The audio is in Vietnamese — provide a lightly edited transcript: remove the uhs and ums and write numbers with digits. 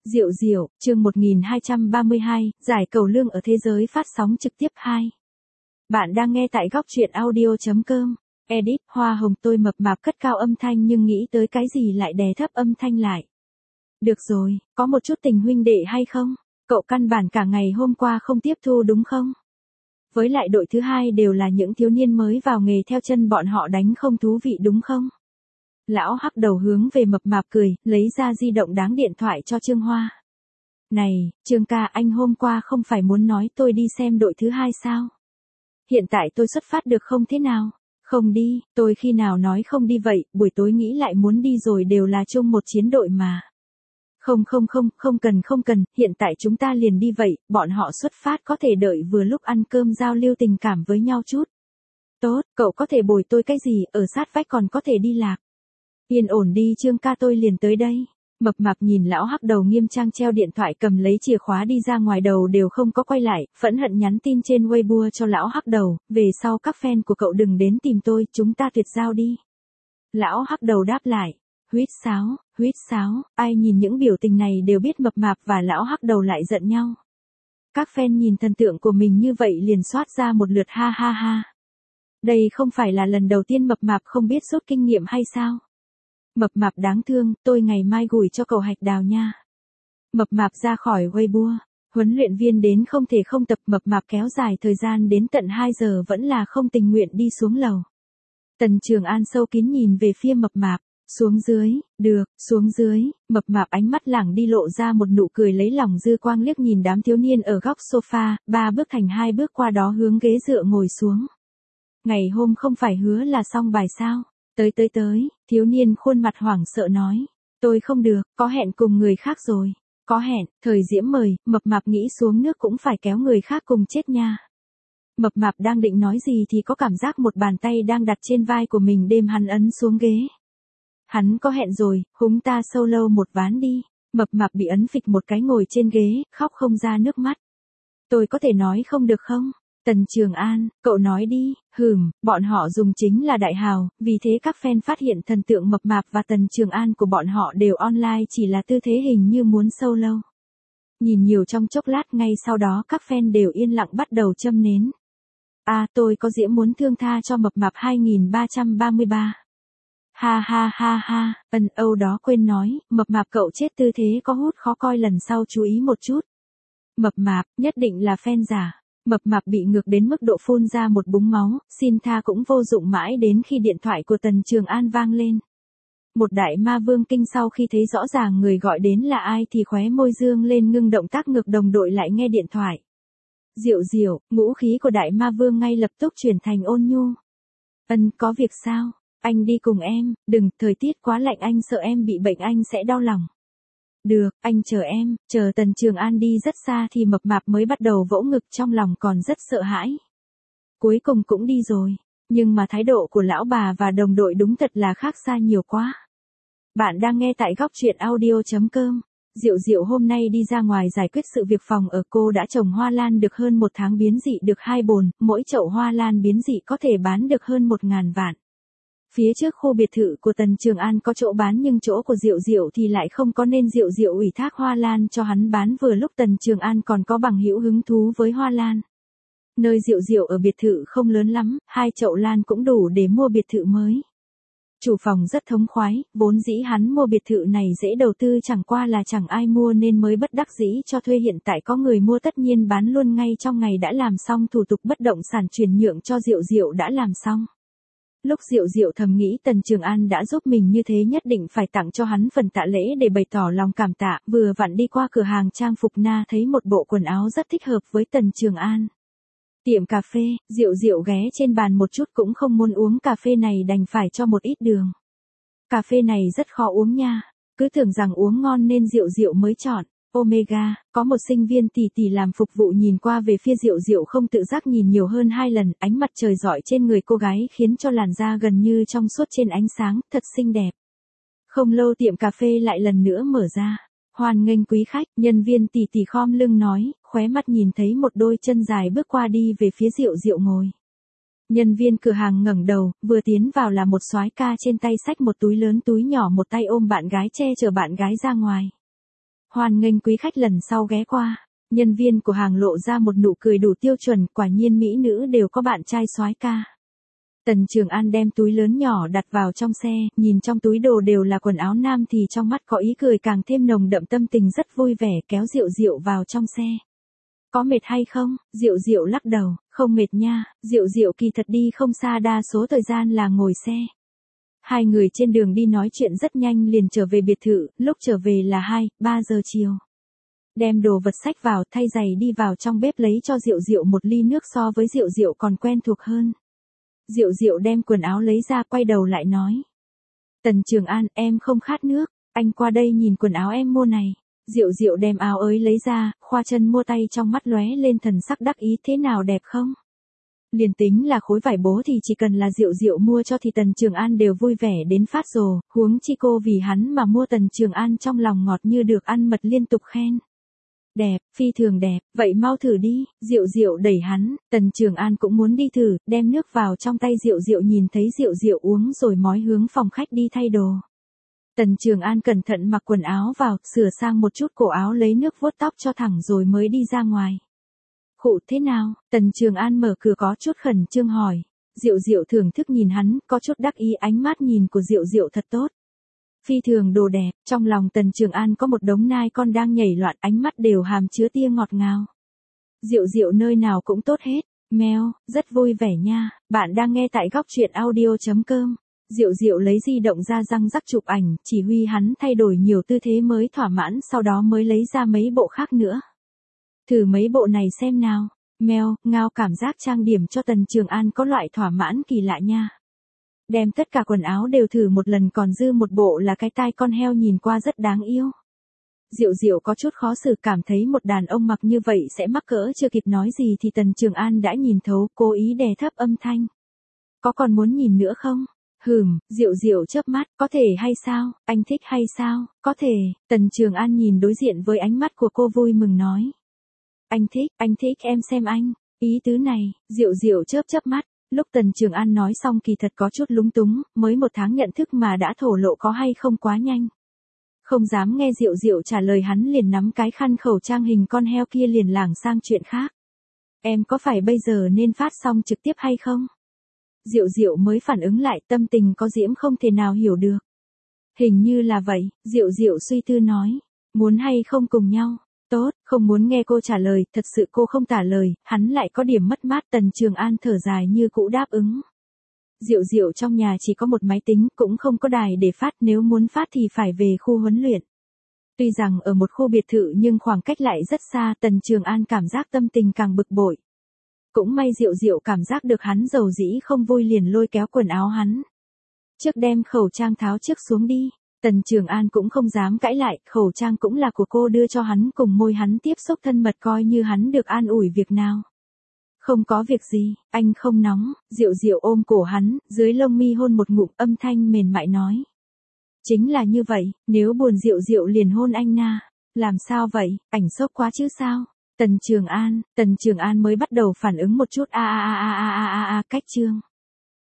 Diệu Diệu, chương 1232, giải cầu lương ở thế giới phát sóng trực tiếp 2. Bạn đang nghe tại góc truyện audio.com. Edit, hoa hồng tôi mập mạp cất cao âm thanh nhưng nghĩ tới cái gì lại đè thấp âm thanh lại. Được rồi, có một chút tình huynh đệ hay không? Cậu căn bản cả ngày hôm qua không tiếp thu đúng không? Với lại đội thứ hai đều là những thiếu niên mới vào nghề theo chân bọn họ đánh không thú vị đúng không? Lão hắc đầu hướng về mập mạp cười, lấy ra di động đáng điện thoại cho Trương Hoa. Này, Trương ca, anh hôm qua không phải muốn nói tôi đi xem đội thứ hai sao? Hiện tại tôi xuất phát được không thế nào? Không đi, tôi khi nào nói không đi vậy, buổi tối nghĩ lại muốn đi rồi đều là chung một chiến đội mà. Không cần, hiện tại chúng ta liền đi vậy, bọn họ xuất phát có thể đợi vừa lúc ăn cơm giao lưu tình cảm với nhau chút. Tốt, cậu có thể bồi tôi cái gì, ở sát vách còn có thể đi lạc. Yên ổn đi Trương ca, tôi liền tới đây. Mập mạp nhìn lão hắc đầu nghiêm trang treo điện thoại cầm lấy chìa khóa đi ra ngoài, đầu đều không có quay lại, phẫn hận nhắn tin trên Weibo cho lão hắc đầu, về sau các fan của cậu đừng đến tìm tôi, chúng ta tuyệt giao đi. Lão hắc đầu đáp lại, huýt sáo, ai nhìn những biểu tình này đều biết mập mạp và lão hắc đầu lại giận nhau. Các fan nhìn thần tượng của mình như vậy liền xoát ra một lượt ha ha ha. Đây không phải là lần đầu tiên mập mạp không biết rút kinh nghiệm hay sao? Mập mạp đáng thương, tôi ngày mai gửi cho cậu hạch đào nha. Mập mạp ra khỏi Weibo, huấn luyện viên đến không thể không tập, mập mạp kéo dài thời gian đến tận 2 giờ vẫn là không tình nguyện đi xuống lầu. Tần Trường An sâu kín nhìn về phía mập mạp, xuống dưới, mập mạp ánh mắt lẳng đi lộ ra một nụ cười lấy lòng dư quang, liếc nhìn đám thiếu niên ở góc sofa, 3 bước thành 2 bước qua đó hướng ghế dựa ngồi xuống. Ngày hôm không phải hứa là xong bài sao? Tới, thiếu niên khuôn mặt hoảng sợ nói. Tôi không được, có hẹn cùng người khác rồi. Có hẹn, Thời Diễm mời, mập mạp nghĩ xuống nước cũng phải kéo người khác cùng chết nha. Mập mạp đang định nói gì thì có cảm giác một bàn tay đang đặt trên vai của mình đem hắn ấn xuống ghế. Hắn có hẹn rồi, húng ta solo một ván đi. Mập mạp bị ấn phịch một cái ngồi trên ghế, khóc không ra nước mắt. Tôi có thể nói không được không? Tần Trường An, cậu nói đi. Bọn họ dùng chính là đại hào, vì thế các fan phát hiện thần tượng mập mạp và Tần Trường An của bọn họ đều online, chỉ là tư thế hình như muốn solo. Nhìn nhiều trong chốc lát, ngay sau đó các fan đều yên lặng bắt đầu châm nến. Tôi có diễm muốn thương tha cho mập mạp 2333. Ha, Âu đó quên nói, mập mạp cậu chết tư thế có hút khó coi, lần sau chú ý một chút. Mập mạp, nhất định là fan giả. Mập mạp bị ngược đến mức độ phun ra một búng máu, xin tha cũng vô dụng mãi đến khi điện thoại của Tần Trường An vang lên. Một đại ma vương kinh sau khi thấy rõ ràng người gọi đến là ai thì khóe môi dương lên ngưng động tác ngược đồng đội lại nghe điện thoại. Diệu, ngũ khí của đại ma vương ngay lập tức chuyển thành ôn nhu. Có việc sao? Anh đi cùng em, đừng, thời tiết quá lạnh anh sợ em bị bệnh anh sẽ đau lòng. Được, anh chờ em, chờ Tần Trường An đi rất xa thì mập mạp mới bắt đầu vỗ ngực, trong lòng còn rất sợ hãi. Cuối cùng cũng đi rồi, nhưng mà thái độ của lão bà và đồng đội đúng thật là khác xa nhiều quá. Bạn đang nghe tại góc truyện audio.com. Diệu hôm nay đi ra ngoài giải quyết sự việc phòng ở, cô đã trồng hoa lan được hơn 1 tháng, biến dị được 2 bồn, mỗi chậu hoa lan biến dị có thể bán được hơn 1.000 vạn. Phía trước khu biệt thự của Tần Trường An có chỗ bán nhưng chỗ của Diệu thì lại không có, nên Diệu ủy thác hoa lan cho hắn bán, vừa lúc Tần Trường An còn có bằng hữu hứng thú với hoa lan. Nơi Diệu ở biệt thự không lớn lắm, 2 chậu lan cũng đủ để mua biệt thự mới. Chủ phòng rất thống khoái, vốn dĩ hắn mua biệt thự này dễ đầu tư, chẳng qua là chẳng ai mua nên mới bất đắc dĩ cho thuê, hiện tại có người mua tất nhiên bán luôn ngay trong ngày, đã làm xong thủ tục bất động sản chuyển nhượng cho Diệu đã làm xong. Lúc Diệu thầm nghĩ Tần Trường An đã giúp mình như thế nhất định phải tặng cho hắn phần tạ lễ để bày tỏ lòng cảm tạ, vừa vặn đi qua cửa hàng trang phục Na thấy một bộ quần áo rất thích hợp với Tần Trường An. Tiệm cà phê, Diệu ghé trên bàn một chút cũng không muốn uống cà phê này, đành phải cho một ít đường. Cà phê này rất khó uống nha, cứ tưởng rằng uống ngon nên Diệu mới chọn. Omega, có một sinh viên tỷ làm phục vụ nhìn qua về phía Diệu không tự giác nhìn nhiều hơn 2 lần, ánh mặt trời rọi trên người cô gái khiến cho làn da gần như trong suốt trên ánh sáng, thật xinh đẹp. Không lâu tiệm cà phê lại lần nữa mở ra. Hoan nghênh quý khách, nhân viên tỷ khom lưng nói, khóe mắt nhìn thấy một đôi chân dài bước qua đi về phía Diệu ngồi. Nhân viên cửa hàng ngẩng đầu, vừa tiến vào là một soái ca trên tay xách một túi lớn túi nhỏ, một tay ôm bạn gái che chở bạn gái ra ngoài. Hoan nghênh quý khách lần sau ghé qua. Nhân viên của hàng lộ ra một nụ cười đủ tiêu chuẩn, quả nhiên mỹ nữ đều có bạn trai soái ca. Tần Trường An đem túi lớn nhỏ đặt vào trong xe, nhìn trong túi đồ đều là quần áo nam thì trong mắt có ý cười càng thêm nồng đậm, tâm tình rất vui vẻ, kéo Diệu Diệu vào trong xe. Có mệt hay không? Diệu Diệu lắc đầu, không mệt nha, Diệu Diệu kỳ thật đi không xa, đa số thời gian là ngồi xe. Hai người trên đường đi nói chuyện rất nhanh liền trở về biệt thự, lúc trở về là 2-3 giờ chiều. Đem đồ vật xách vào, thay giày đi vào trong bếp lấy cho Diệu Diệu một ly nước, so với Diệu Diệu còn quen thuộc hơn. Diệu Diệu đem quần áo lấy ra, quay đầu lại nói. Tần Trường An, em không khát nước, anh qua đây nhìn quần áo em mua này. Diệu Diệu đem áo ấy lấy ra, khoa chân mua tay, trong mắt lóe lên thần sắc đắc ý, thế nào đẹp không? Liền tính là khối vải bố thì chỉ cần là Diệu Diệu mua cho thì Tần Trường An đều vui vẻ đến phát rồ, huống chi cô vì hắn mà mua. Tần Trường An trong lòng ngọt như được ăn mật, liên tục khen. Đẹp, phi thường đẹp, vậy mau thử đi. Diệu Diệu đẩy hắn, Tần Trường An cũng muốn đi thử, đem nước vào trong tay Diệu Diệu, nhìn thấy Diệu Diệu uống rồi mói hướng phòng khách đi thay đồ. Tần Trường An cẩn thận mặc quần áo vào, sửa sang một chút cổ áo, lấy nước vuốt tóc cho thẳng rồi mới đi ra ngoài. Khụ, thế nào? Tần Trường An mở cửa có chút khẩn trương hỏi. Diệu Diệu thưởng thức nhìn hắn, có chút đắc ý, ánh mắt nhìn của Diệu Diệu thật tốt. Phi thường đồ đẹp, trong lòng Tần Trường An có một đống nai con đang nhảy loạn, ánh mắt đều hàm chứa tia ngọt ngào. Diệu Diệu nơi nào cũng tốt hết. Mèo, rất vui vẻ nha, bạn đang nghe tại góc truyện audio.com. Diệu Diệu lấy di động ra răng rắc chụp ảnh, chỉ huy hắn thay đổi nhiều tư thế mới thỏa mãn, sau đó mới lấy ra mấy bộ khác nữa. Thử mấy bộ này xem nào. Mèo, ngao, cảm giác trang điểm cho Tần Trường An có loại thỏa mãn kỳ lạ nha. Đem tất cả quần áo đều thử một lần, còn dư một bộ là cái tai con heo, nhìn qua rất đáng yêu. Diệu Diệu có chút khó xử, cảm thấy một đàn ông mặc như vậy sẽ mắc cỡ, chưa kịp nói gì thì Tần Trường An đã nhìn thấu, cố ý đè thấp âm thanh. Có còn muốn nhìn nữa không? Diệu Diệu chớp mắt, có thể hay sao, anh thích hay sao, có thể. Tần Trường An nhìn đối diện với ánh mắt của cô, vui mừng nói. Anh thích, em xem anh, ý tứ này. Diệu Diệu chớp mắt, lúc Tần Trường An nói xong kỳ thật có chút lúng túng, mới 1 tháng nhận thức mà đã thổ lộ có hay không quá nhanh. Không dám nghe Diệu Diệu trả lời, hắn liền nắm cái khăn khẩu trang hình con heo kia liền lảng sang chuyện khác. Em có phải bây giờ nên phát xong trực tiếp hay không? Diệu Diệu mới phản ứng lại, tâm tình có diễm không thể nào hiểu được. Hình như là vậy, Diệu Diệu suy tư nói. Muốn hay không cùng nhau? Tốt, không muốn nghe cô trả lời, thật sự cô không trả lời, hắn lại có điểm mất mát. Tần Trường An thở dài như cũ đáp ứng. Diệu Diệu trong nhà chỉ có một máy tính, cũng không có đài để phát, nếu muốn phát thì phải về khu huấn luyện. Tuy rằng ở một khu biệt thự nhưng khoảng cách lại rất xa, Tần Trường An cảm giác tâm tình càng bực bội. Cũng may Diệu Diệu cảm giác được hắn dầu dĩ không vui, liền lôi kéo quần áo hắn. Trước đem khẩu trang tháo trước xuống đi. Tần Trường An cũng không dám cãi lại, khẩu trang cũng là của cô đưa cho hắn, cùng môi hắn tiếp xúc thân mật, coi như hắn được an ủi việc nào. Không có việc gì, anh không nóng. Diệu Diệu ôm cổ hắn, dưới lông mi hôn một ngụm, âm thanh mềm mại nói. Chính là như vậy, nếu buồn Diệu Diệu liền hôn anh na. Làm sao vậy, ảnh sốc quá chứ sao? Tần Trường An mới bắt đầu phản ứng một chút, cách chương.